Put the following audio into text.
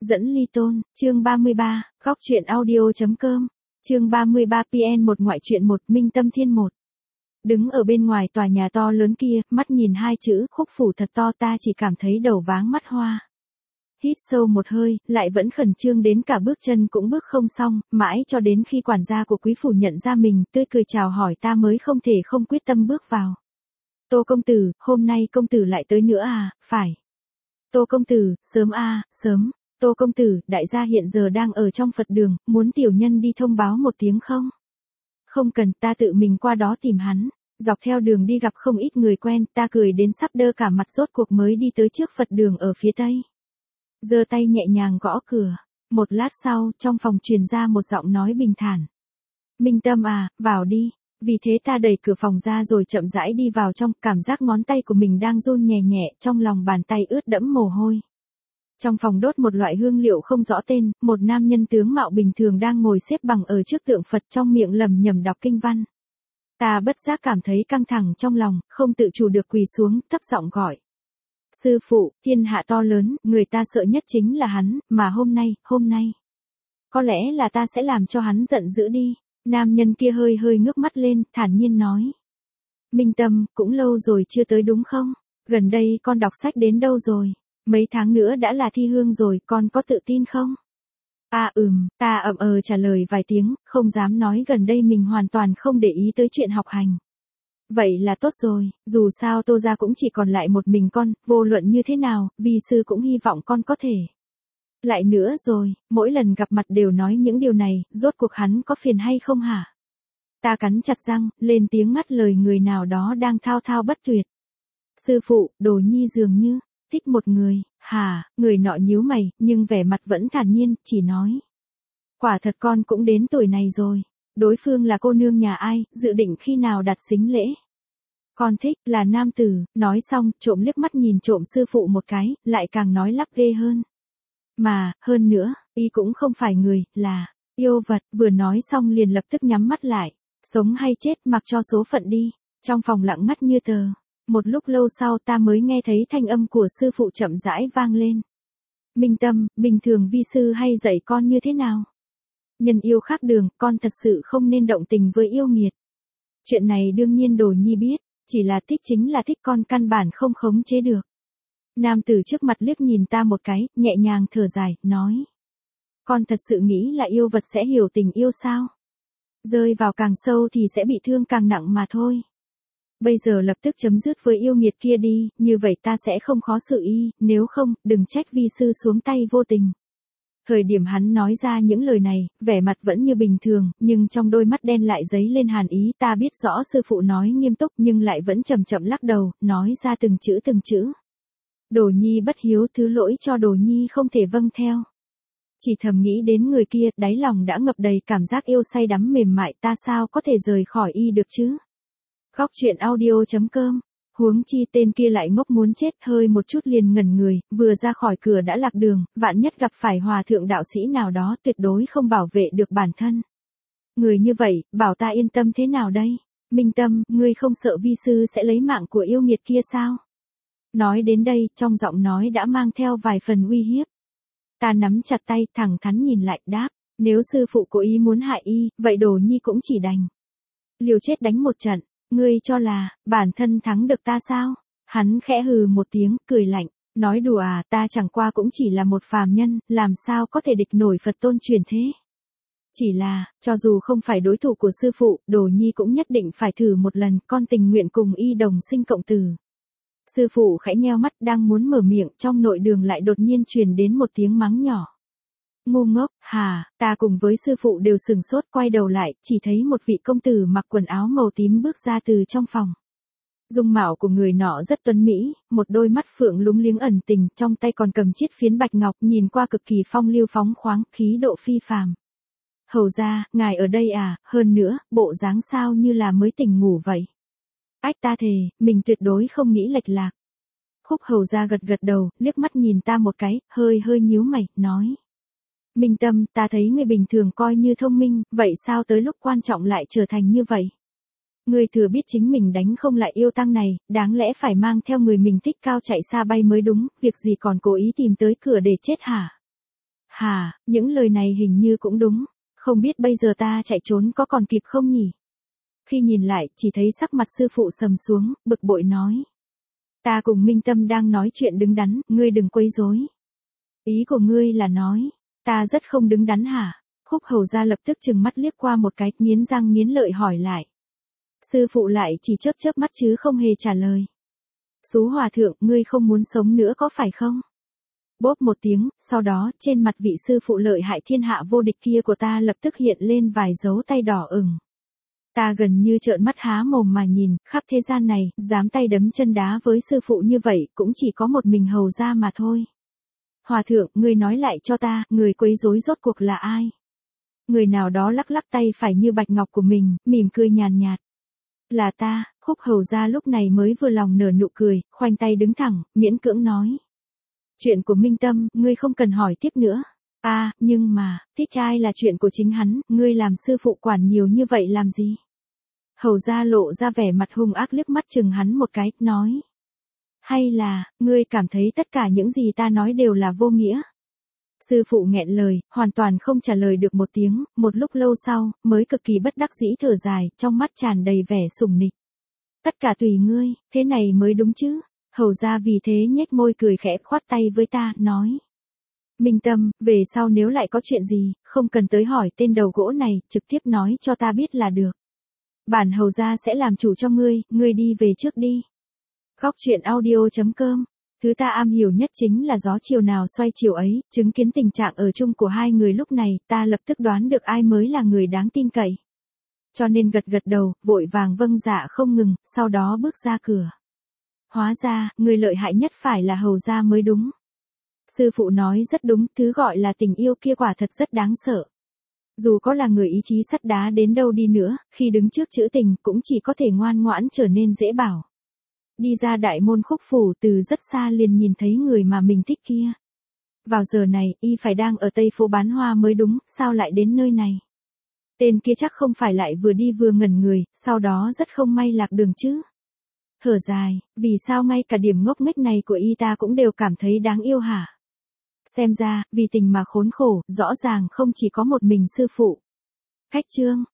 Dẫn ly tôn, chương 33, góc truyện audio.com, chương 33 PN một ngoại truyện một Minh Tâm Thiên một. Đứng ở bên ngoài tòa nhà to lớn kia, mắt nhìn hai chữ Khúc Phủ thật to, ta chỉ cảm thấy đầu váng mắt hoa. Hít sâu một hơi, lại vẫn khẩn trương đến cả bước chân cũng bước không xong, mãi cho đến khi quản gia của quý phủ nhận ra mình, tươi cười chào hỏi ta mới không thể không quyết tâm bước vào. Tô công tử, hôm nay công tử lại tới nữa à, phải. Tô công tử, sớm à, sớm. Tô công tử, đại gia hiện giờ đang ở trong Phật đường, muốn tiểu nhân đi thông báo một tiếng không? Không cần, ta tự mình qua đó tìm hắn. Dọc theo đường đi gặp không ít người quen, ta cười đến sắp đơ cả mặt, rốt cuộc mới đi tới trước Phật đường ở phía tây. Giơ tay nhẹ nhàng gõ cửa. Một lát sau, trong phòng truyền ra một giọng nói bình thản. Minh Tâm à, vào đi. Vì thế ta đẩy cửa phòng ra rồi chậm rãi đi vào trong, cảm giác ngón tay của mình đang run nhẹ nhẹ, trong lòng bàn tay ướt đẫm mồ hôi. Trong phòng đốt một loại hương liệu không rõ tên, một nam nhân tướng mạo bình thường đang ngồi xếp bằng ở trước tượng Phật, trong miệng lẩm nhẩm đọc kinh văn. Ta bất giác cảm thấy căng thẳng trong lòng, không tự chủ được quỳ xuống, thấp giọng gọi. Sư phụ, thiên hạ to lớn, người ta sợ nhất chính là hắn, mà hôm nay. Có lẽ là ta sẽ làm cho hắn giận dữ đi. Nam nhân kia hơi ngước mắt lên, thản nhiên nói. Minh Tâm, cũng lâu rồi chưa tới đúng không? Gần đây con đọc sách đến đâu rồi? Mấy tháng nữa đã là thi hương rồi, con có tự tin không? Ta trả lời vài tiếng, không dám nói gần đây mình hoàn toàn không để ý tới chuyện học hành. Vậy là tốt rồi, dù sao Tô gia cũng chỉ còn lại một mình con, vô luận như thế nào, vi sư cũng hy vọng con có thể. Lại nữa rồi, mỗi lần gặp mặt đều nói những điều này, rốt cuộc hắn có phiền hay không hả? Ta cắn chặt răng, lên tiếng ngắt lời người nào đó đang thao thao bất tuyệt. Sư phụ, Đồ Nhi dường như thích một người. Hả? Người nọ nhíu mày, nhưng vẻ mặt vẫn thản nhiên, chỉ nói. Quả thật con cũng đến tuổi này rồi. Đối phương là cô nương nhà ai, dự định khi nào đặt sính lễ? Con thích, là nam tử. Nói xong, trộm liếc mắt nhìn trộm sư phụ một cái, lại càng nói lắp ghê hơn. Mà, hơn nữa, y cũng không phải người, là yêu vật. Vừa nói xong liền lập tức nhắm mắt lại. Sống hay chết, mặc cho số phận đi. Trong phòng lặng ngắt như tờ. Một lúc lâu sau ta mới nghe thấy thanh âm của sư phụ chậm rãi vang lên. Minh Tâm, bình thường vi sư hay dạy con như thế nào? Nhân yêu khác đường, con thật sự không nên động tình với yêu nghiệt. Chuyện này đương nhiên Đồ Nhi biết, chỉ là thích chính là thích, con căn bản không khống chế được. Nam tử trước mặt liếc nhìn ta một cái, nhẹ nhàng thở dài, nói. Con thật sự nghĩ là yêu vật sẽ hiểu tình yêu sao? Rơi vào càng sâu thì sẽ bị thương càng nặng mà thôi. Bây giờ lập tức chấm dứt với yêu nghiệt kia đi, như vậy ta sẽ không khó xử y, nếu không, đừng trách vi sư xuống tay vô tình. Thời điểm hắn nói ra những lời này, vẻ mặt vẫn như bình thường, nhưng trong đôi mắt đen lại dấy lên hàn ý. Ta biết rõ sư phụ nói nghiêm túc nhưng lại vẫn chậm chậm lắc đầu, nói ra từng chữ. Đồ Nhi bất hiếu, thứ lỗi cho Đồ Nhi không thể vâng theo. Chỉ thầm nghĩ đến người kia, đáy lòng đã ngập đầy cảm giác yêu say đắm mềm mại, ta sao có thể rời khỏi y được chứ? Góc truyện audio.com, huống chi tên kia lại ngốc muốn chết, hơi một chút liền ngẩn người, vừa ra khỏi cửa đã lạc đường, vạn nhất gặp phải hòa thượng đạo sĩ nào đó, tuyệt đối không bảo vệ được bản thân. Người như vậy, bảo ta yên tâm thế nào đây? Minh Tâm, ngươi không sợ vi sư sẽ lấy mạng của yêu nghiệt kia sao? Nói đến đây, trong giọng nói đã mang theo vài phần uy hiếp. Ta nắm chặt tay, thẳng thắn nhìn lại, đáp, nếu sư phụ cố ý muốn hại y, vậy Đồ Nhi cũng chỉ đành liều chết đánh một trận. Ngươi cho là, bản thân thắng được ta sao? Hắn khẽ hừ một tiếng, cười lạnh, nói đùa à, ta chẳng qua cũng chỉ là một phàm nhân, làm sao có thể địch nổi Phật tôn truyền thế. Chỉ là, cho dù không phải đối thủ của sư phụ, Đồ Nhi cũng nhất định phải thử một lần, con tình nguyện cùng y đồng sinh cộng tử. Sư phụ khẽ nheo mắt đang muốn mở miệng, trong nội đường lại đột nhiên truyền đến một tiếng mắng nhỏ. Ngu ngốc, hà, ta cùng với sư phụ đều sừng sốt, quay đầu lại, chỉ thấy một vị công tử mặc quần áo màu tím bước ra từ trong phòng. Dung mạo của người nọ rất tuấn mỹ, một đôi mắt phượng lúng liếng ẩn tình, trong tay còn cầm chiếc phiến bạch ngọc, nhìn qua cực kỳ phong lưu phóng khoáng, khí độ phi phàm. Hầu ra, ngài ở đây à, hơn nữa, bộ dáng sao như là mới tỉnh ngủ vậy. Ách, ta thề, mình tuyệt đối không nghĩ lệch lạc. Khúc hầu ra gật đầu, liếc mắt nhìn ta một cái, hơi nhíu mày, nói. Minh Tâm, ta thấy người bình thường coi như thông minh, vậy sao tới lúc quan trọng lại trở thành như vậy? Ngươi thừa biết chính mình đánh không lại yêu tăng này, đáng lẽ phải mang theo người mình thích cao chạy xa bay mới đúng, việc gì còn cố ý tìm tới cửa để chết hả? Hả, những lời này hình như cũng đúng. Không biết bây giờ ta chạy trốn có còn kịp không nhỉ? Khi nhìn lại, chỉ thấy sắc mặt sư phụ sầm xuống, bực bội nói. Ta cùng Minh Tâm đang nói chuyện đứng đắn, ngươi đừng quấy rối. Ý của ngươi là nói, ta rất không đứng đắn hả? Khúc Hầu Gia lập tức trừng mắt liếc qua một cái, nghiến răng nghiến lợi hỏi lại. Sư phụ lại chỉ chớp chớp mắt chứ không hề trả lời. Sú hòa thượng, ngươi không muốn sống nữa có phải không? Bốp một tiếng, sau đó, trên mặt vị sư phụ lợi hại thiên hạ vô địch kia của ta lập tức hiện lên vài dấu tay đỏ ửng. Ta gần như trợn mắt há mồm mà nhìn, khắp thế gian này, dám tay đấm chân đá với sư phụ như vậy, cũng chỉ có một mình Hầu Gia mà thôi. Hòa thượng, ngươi nói lại cho ta, người quấy rối rốt cuộc là ai? Người nào đó lắc lắc tay phải như bạch ngọc của mình, mỉm cười nhàn nhạt. Là ta. Khúc Hầu Gia lúc này mới vừa lòng nở nụ cười, khoanh tay đứng thẳng, miễn cưỡng nói. Chuyện của Minh Tâm, ngươi không cần hỏi tiếp nữa. Nhưng mà, thích ai là chuyện của chính hắn, ngươi làm sư phụ quản nhiều như vậy làm gì? Hầu Gia lộ ra vẻ mặt hung ác liếc mắt chừng hắn một cái, nói. Hay là, ngươi cảm thấy tất cả những gì ta nói đều là vô nghĩa? Sư phụ nghẹn lời, hoàn toàn không trả lời được một tiếng, một lúc lâu sau, mới cực kỳ bất đắc dĩ thở dài, trong mắt tràn đầy vẻ sủng nịch. Tất cả tùy ngươi, thế này mới đúng chứ? Hầu Gia vì thế nhếch môi cười khẽ khoát tay với ta, nói. Minh Tâm, về sau nếu lại có chuyện gì, không cần tới hỏi tên đầu gỗ này, trực tiếp nói cho ta biết là được. Bản Hầu Gia sẽ làm chủ cho ngươi đi về trước đi. Góc truyện audio.com. Thứ ta am hiểu nhất chính là gió chiều nào xoay chiều ấy, chứng kiến tình trạng ở chung của hai người lúc này, ta lập tức đoán được ai mới là người đáng tin cậy. Cho nên gật gật đầu, vội vàng vâng dạ không ngừng, sau đó bước ra cửa. Hóa ra, người lợi hại nhất phải là Hầu Gia mới đúng. Sư phụ nói rất đúng, thứ gọi là tình yêu kia quả thật rất đáng sợ. Dù có là người ý chí sắt đá đến đâu đi nữa, khi đứng trước chữ tình cũng chỉ có thể ngoan ngoãn trở nên dễ bảo. Đi ra đại môn Khúc phủ, từ rất xa liền nhìn thấy người mà mình thích kia. Vào giờ này, y phải đang ở Tây phố bán hoa mới đúng, sao lại đến nơi này? Tên kia chắc không phải lại vừa đi vừa ngẩn người, sau đó rất không may lạc đường chứ. Thở dài, vì sao ngay cả điểm ngốc nghếch này của y ta cũng đều cảm thấy đáng yêu hả? Xem ra, vì tình mà khốn khổ, rõ ràng không chỉ có một mình sư phụ. Cách chương.